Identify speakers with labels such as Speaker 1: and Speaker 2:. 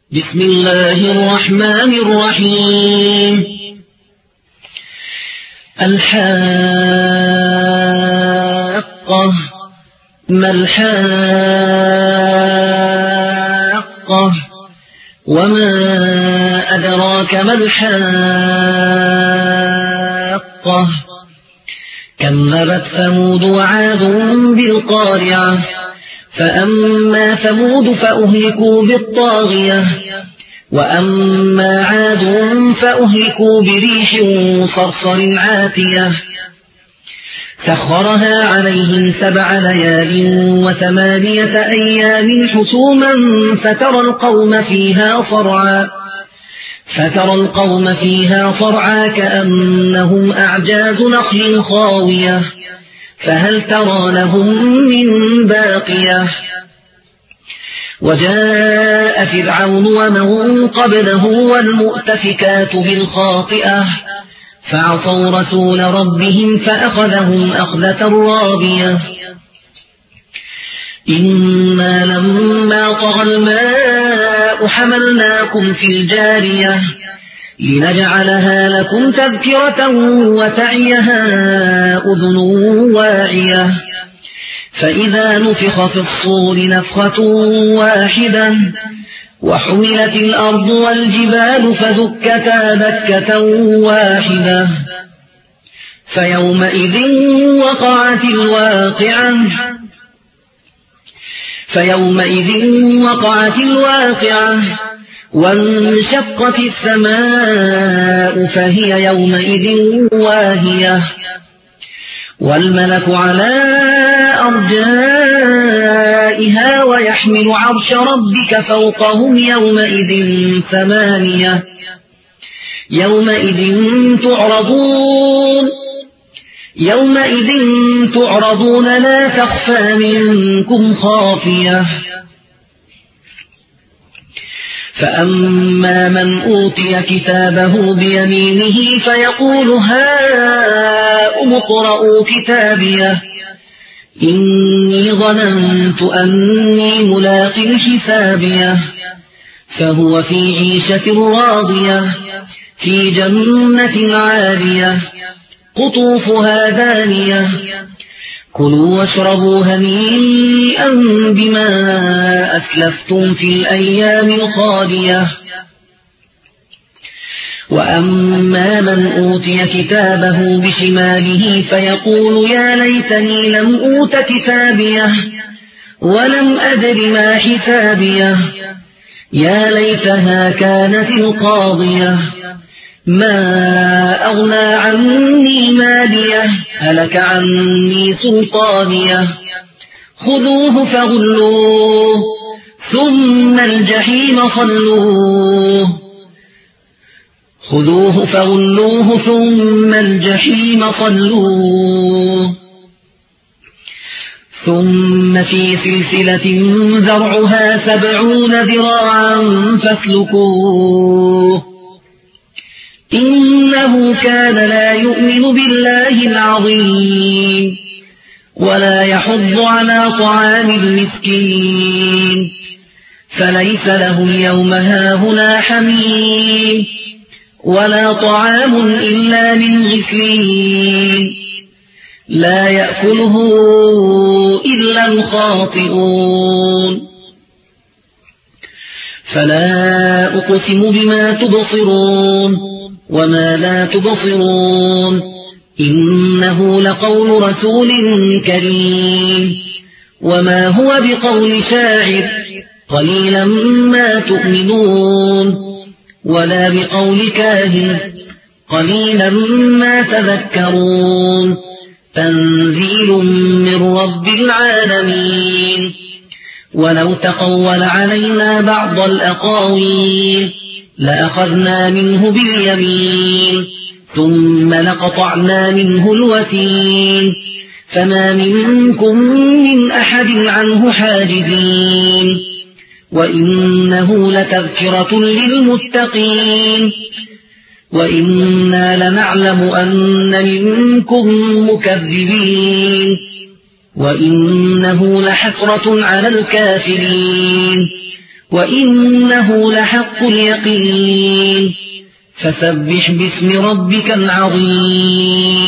Speaker 1: بسم الله الرحمن الرحيم الحاقة ما الحاقة وما أدراك ما الحاقة كذبت ثمود وعاد بالقارعة فأما ثمود فأهلكوا بالطاغية وأما عاد فأهلكوا بريح صرصر عاتية سخرها عليهم 7 ليال و8 أيام حسوما فترى القوم فيها صرعا كأنهم أعجاز نخل خاوية فهل ترى لهم من باقية وجاء فرعون ومن قبله والمؤتفكات بالخاطئة فعصوا رسول ربهم فأخذهم أخذة رابية إنا لما طغى الماء حملناكم في الجارية لنجعلها لكم تذكرة وتعيها أذن واعية فإذا نفخ في الصور نفخة واحدة وحملت الأرض والجبال فدكتا دكة واحدة فيومئذ وقعت الواقعة وانشقت السماء فهي يومئذ واهية والملك على أرجائها ويحمل عرش ربك فوقهم يومئذ تعرضون لا تخفى منكم خافية فأما من أوتي كتابه بيمينه فيقول هاؤم اقرءوا كتابيه إني ظننت أني ملاق حسابيه فهو في عيشة راضية في جنة عالية قطوفها دانية كلوا واشربوا هنيئا بما أسلفتم في الأيام الخالية وأما من أوتي كتابه بشماله فيقول يا ليتني لم أوت كتابيه ولم أدر ما حسابيه يا ليتها كانت القاضية ما أغنى عني ماليه هلك عني سلطانيه خذوه فغلوه ثم الجحيم صلوه ثم في سلسلة ذرعها 70 ذراعا فاسلكوه إنه كان لا يؤمن بالله العظيم ولا يحض على طعام المسكين فليس له اليوم هاهنا حميم ولا طعام إلا من غسلين لا يأكله إلا الخاطئون فلا أقسم بما تبصرون وما لا تبصرون إنه لقول رسول كريم وما هو بقول شاعر قليلا ما تؤمنون ولا بقول كاهن قليلا ما تذكرون تنزيل من رب العالمين ولو تقول علينا بعض الأقاويل لأخذنا منه باليمين ثم لقطعنا منه الوتين فما منكم من أحد عنه حاجزين وإنه لتذكرة للمتقين وإنا لنعلم أن منكم مكذبين وإنه لحسرة على الكافرين وإنه لحق اليقين فسبح باسم ربك العظيم